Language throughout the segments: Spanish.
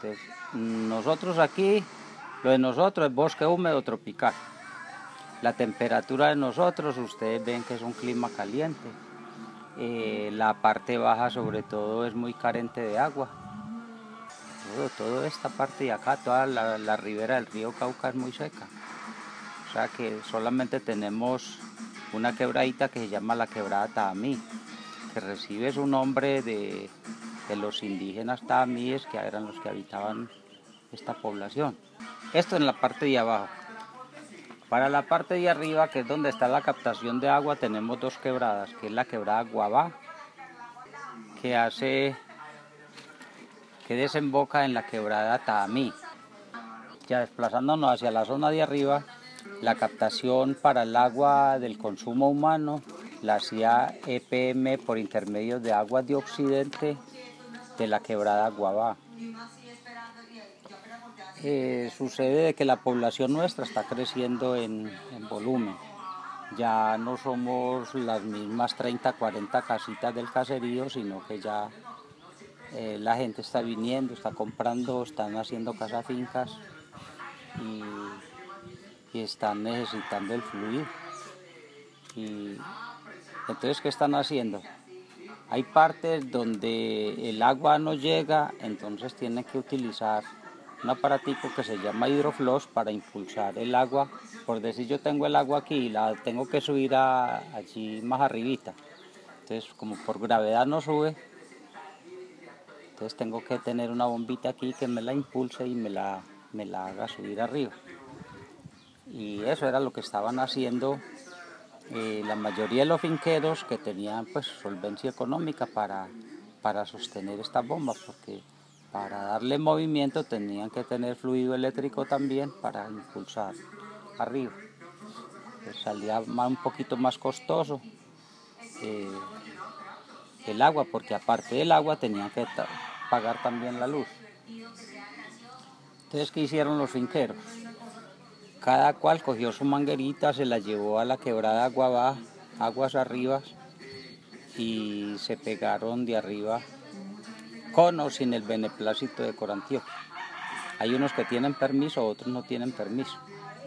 Entonces, nosotros aquí, lo de nosotros es bosque húmedo tropical. La temperatura de nosotros, ustedes ven que es un clima caliente. La parte baja sobre todo es muy carente de agua. Toda esta parte de acá, toda la ribera del río Cauca es muy seca. O sea que solamente tenemos una quebradita que se llama la quebrada Taamí, que recibe su nombre de los indígenas taamíes, que eran los que habitaban esta población. Esto en la parte de abajo. Para la parte de arriba, que es donde está la captación de agua, tenemos dos quebradas, que es la quebrada Guabá, que desemboca en la quebrada Taamí. Ya desplazándonos hacia la zona de arriba, la captación para el agua del consumo humano la hacía EPM por intermedio de aguas de occidente de la quebrada Guabá. Sucede que la población nuestra está creciendo en volumen. Ya no somos las mismas 30, 40 casitas del caserío, sino que ya la gente está viniendo, está comprando, están haciendo casas fincas y están necesitando el fluido. Y entonces, ¿qué están haciendo? Hay partes donde el agua no llega, entonces tienen que utilizar un aparatico que se llama hidrofloss para impulsar el agua. Por decir, yo tengo el agua aquí y la tengo que subir allí más arribita. Entonces, como por gravedad no sube, entonces tengo que tener una bombita aquí que me la impulse y me la haga subir arriba. Y eso era lo que estaban haciendo la mayoría de los finqueros que tenían pues solvencia económica para sostener estas bombas, porque para darle movimiento tenían que tener fluido eléctrico también para impulsar arriba. Pues salía un poquito más costoso el agua, porque aparte del agua tenían que pagar también la luz. Entonces, ¿qué hicieron los finqueros? Cada cual cogió su manguerita, se la llevó a la quebrada Guabá, aguas arriba, y se pegaron de arriba con o sin el beneplácito de Corantioquia. Hay unos que tienen permiso, otros no tienen permiso.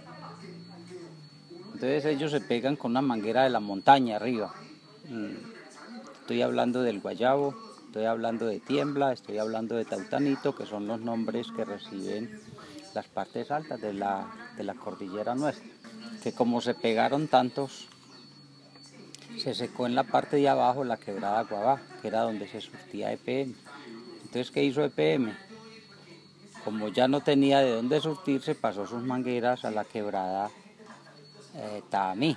Entonces ellos se pegan con una manguera de la montaña arriba. Estoy hablando del Guayabo, estoy hablando de Tiembla, estoy hablando de Tautanito, que son los nombres que reciben las partes altas de la cordillera nuestra. Que como se pegaron tantos, se secó en la parte de abajo la quebrada Guabá, que era donde se surtía EPM. Entonces, ¿qué hizo EPM? Como ya no tenía de dónde surtirse, pasó sus mangueras a la quebrada Taamí.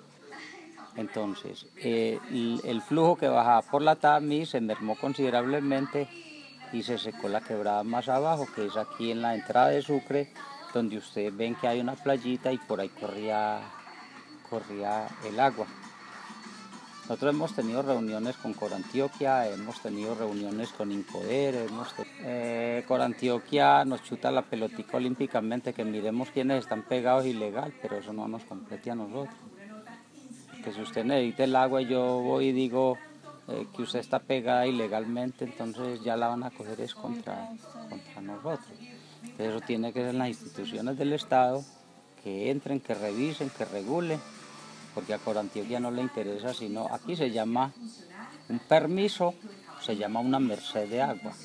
Entonces, el flujo que bajaba por la Taamí se mermó considerablemente y se secó la quebrada más abajo, que es aquí en la entrada de Sucre, donde ustedes ven que hay una playita y por ahí corría el agua. Nosotros hemos tenido reuniones con Corantioquia, hemos tenido reuniones con Incoder, Corantioquia nos chuta la pelotica olímpicamente, que miremos quiénes están pegados ilegal, pero eso no nos compete a nosotros. Que si usted necesita el agua y yo voy y digo que usted está pegada ilegalmente, entonces ya la van a coger es contra nosotros. Entonces eso tiene que ser las instituciones del Estado, que entren, que revisen, que regulen, porque a Corantioquia no le interesa, sino aquí se llama un permiso, se llama una merced de agua.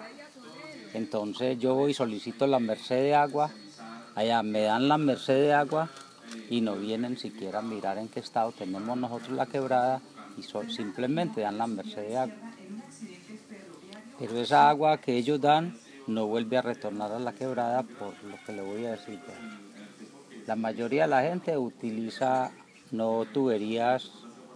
Entonces yo voy y solicito la merced de agua, allá me dan la merced de agua y no vienen siquiera a mirar en qué estado tenemos nosotros la quebrada y simplemente dan la merced de agua. Pero esa agua que ellos dan no vuelve a retornar a la quebrada, por lo que le voy a decir. La mayoría de la gente utiliza no tuberías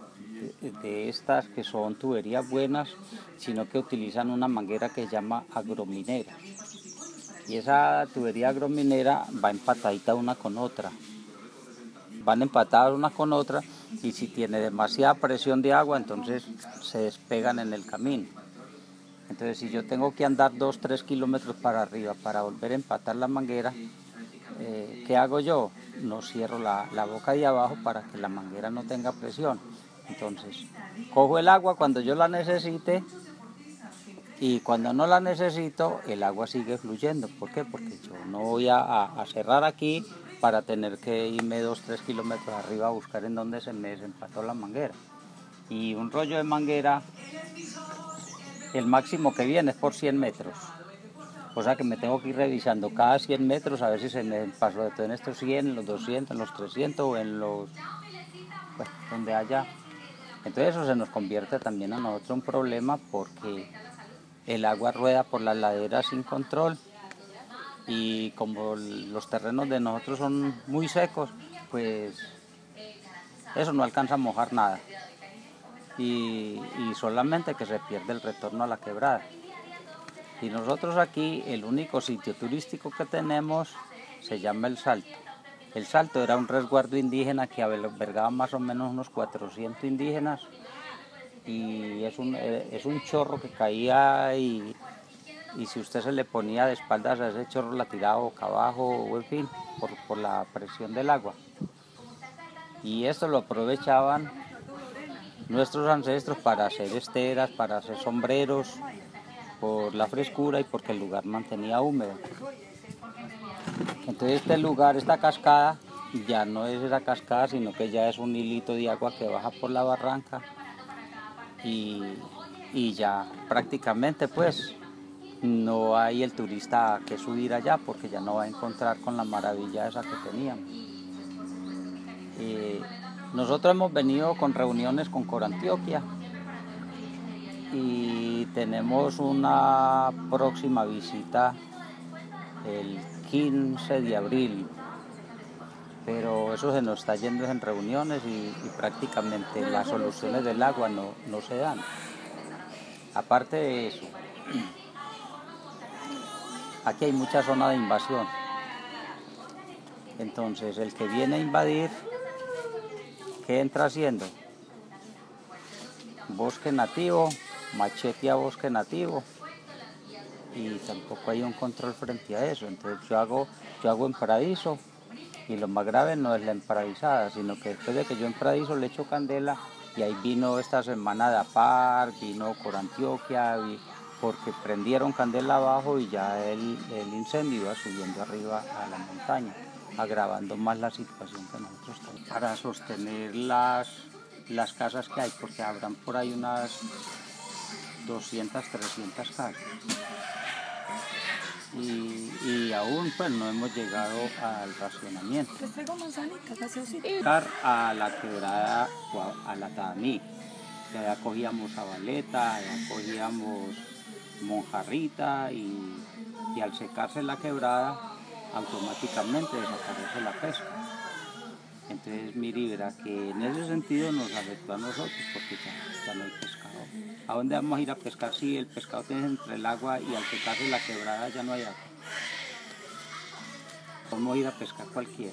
de estas que son tuberías buenas, sino que utilizan una manguera que se llama agrominera. Y esa tubería agrominera va empatadita una con otra. Van empatadas una con otra y si tiene demasiada presión de agua, entonces se despegan en el camino. Entonces, si yo tengo que andar 2-3 kilómetros para arriba para volver a empatar la manguera, ¿qué hago yo? No cierro la boca de abajo para que la manguera no tenga presión. Entonces, cojo el agua cuando yo la necesite Y cuando no la necesito, el agua sigue fluyendo. ¿Por qué? Porque yo no voy a cerrar aquí para tener que irme 2, 3 kilómetros arriba a buscar en dónde se me desempató la manguera. Y un rollo de manguera, el máximo que viene es por 100 metros. O sea que me tengo que ir revisando cada 100 metros a ver si se me pasó de todo en estos 100, en los 200, en los 300 o en los... Bueno, donde haya. Entonces eso se nos convierte también a nosotros un problema porque el agua rueda por las laderas sin control y como los terrenos de nosotros son muy secos, pues eso no alcanza a mojar nada y solamente que se pierde el retorno a la quebrada. Y nosotros aquí el único sitio turístico que tenemos se llama El Salto. El Salto era un resguardo indígena que albergaba más o menos unos 400 indígenas y es un chorro que caía y si usted se le ponía de espaldas a ese chorro la tiraba boca abajo o en fin, por la presión del agua. Y esto lo aprovechaban nuestros ancestros para hacer esteras, para hacer sombreros, por la frescura y porque el lugar mantenía húmedo. Entonces este lugar, esta cascada, ya no es esa cascada, sino que ya es un hilito de agua que baja por la barranca y ya prácticamente pues no hay el turista que subir allá porque ya no va a encontrar con la maravilla esa que teníamos. Nosotros hemos venido con reuniones con Corantioquia y tenemos una próxima visita el 15 de abril, pero eso se nos está yendo en reuniones y prácticamente las soluciones del agua no se dan. Aparte de eso, aquí hay mucha zona de invasión. Entonces, el que viene a invadir, ¿qué entra haciendo? Bosque nativo, machete a bosque nativo. Y tampoco hay un control frente a eso. Entonces, yo hago emparadizo. Y lo más grave no es la emparadizada, sino que después de que yo emparadizo le echo candela y ahí vino esta semana de APAR, vino Corantioquia, porque prendieron candela abajo y ya el incendio iba subiendo arriba a la montaña, agravando más la situación que nosotros tenemos. Para sostener las casas que hay, porque habrán por ahí unas 200, 300 casas. Y aún pues no hemos llegado al racionamiento. Les traigo manzanitas, gaseosita. A la quebrada, a la Taamí, que allá cogíamos zabaleta, allá cogíamos monjarrita y al secarse la quebrada automáticamente desaparece la pesca. Entonces mire, verá que en ese sentido nos afectó a nosotros porque ya no hay pescado. ¿A dónde vamos a ir a pescar si el pescado tiene entre el agua y al secarse la quebrada ya no hay agua? Vamos a ir a pescar cualquiera.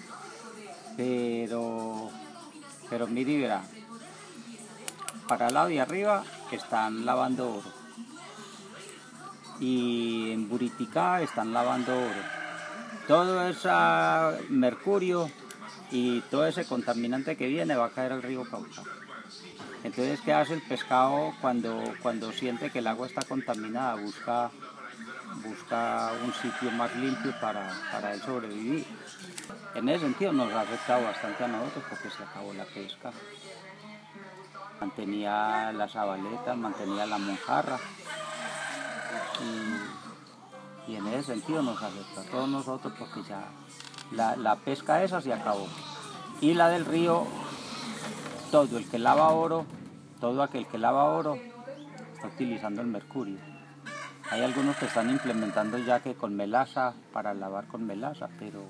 Pero mire, verá, para el lado de arriba están lavando oro. Y en Buriticá están lavando oro. Todo ese mercurio y todo ese contaminante que viene va a caer al río Cauca. Entonces, ¿qué hace el pescado cuando siente que el agua está contaminada? Busca un sitio más limpio para él sobrevivir. En ese sentido nos ha afectado bastante a nosotros porque se acabó la pesca. Mantenía las zabaletas, mantenía la mojarra y en ese sentido nos afectó a todos nosotros porque ya la pesca esa se acabó. Y la del río, todo aquel que lava oro está utilizando el mercurio. Hay algunos que están implementando ya que con melaza, para lavar con melaza, pero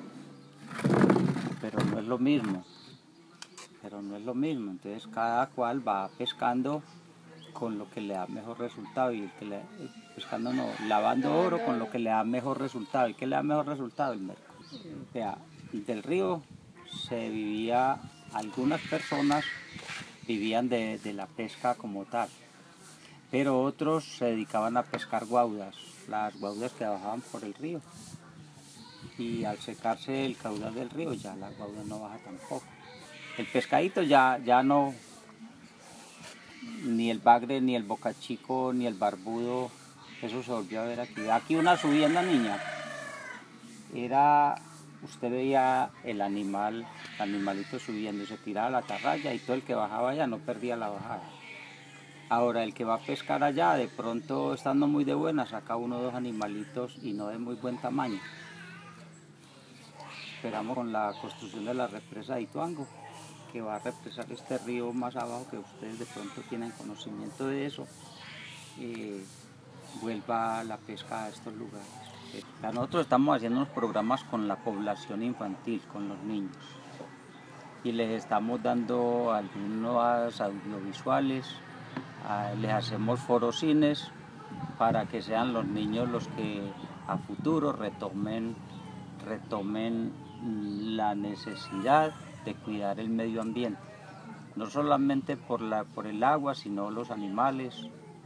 no es lo mismo. Entonces cada cual va pescando con lo que le da mejor resultado y lavando oro con lo que le da mejor resultado. ¿Y qué le da mejor resultado? El mercurio. O sea, del río se vivía, algunas personas vivían de la pesca como tal, pero otros se dedicaban a pescar guaudas, las guaudas que bajaban por el río. Y al secarse el caudal del río ya la guauda no baja tampoco. El pescadito ya no ni el bagre, ni el bocachico, ni el barbudo, eso se volvió a ver aquí. Aquí una subienda, niña, era, usted veía el animalito subiendo y se tiraba a la atarraya y todo el que bajaba allá no perdía la bajada. Ahora el que va a pescar allá, de pronto estando muy de buena, saca uno o dos animalitos y no de muy buen tamaño. Esperamos con la construcción de la represa de Ituango, que va a represar este río más abajo, que ustedes de pronto tienen conocimiento de eso, vuelva la pesca a estos lugares. Nosotros estamos haciendo unos programas con la población infantil, con los niños, y les estamos dando algunos audiovisuales, les hacemos forocines para que sean los niños los que a futuro retomen la necesidad de cuidar el medio ambiente, no solamente por el agua, sino los animales,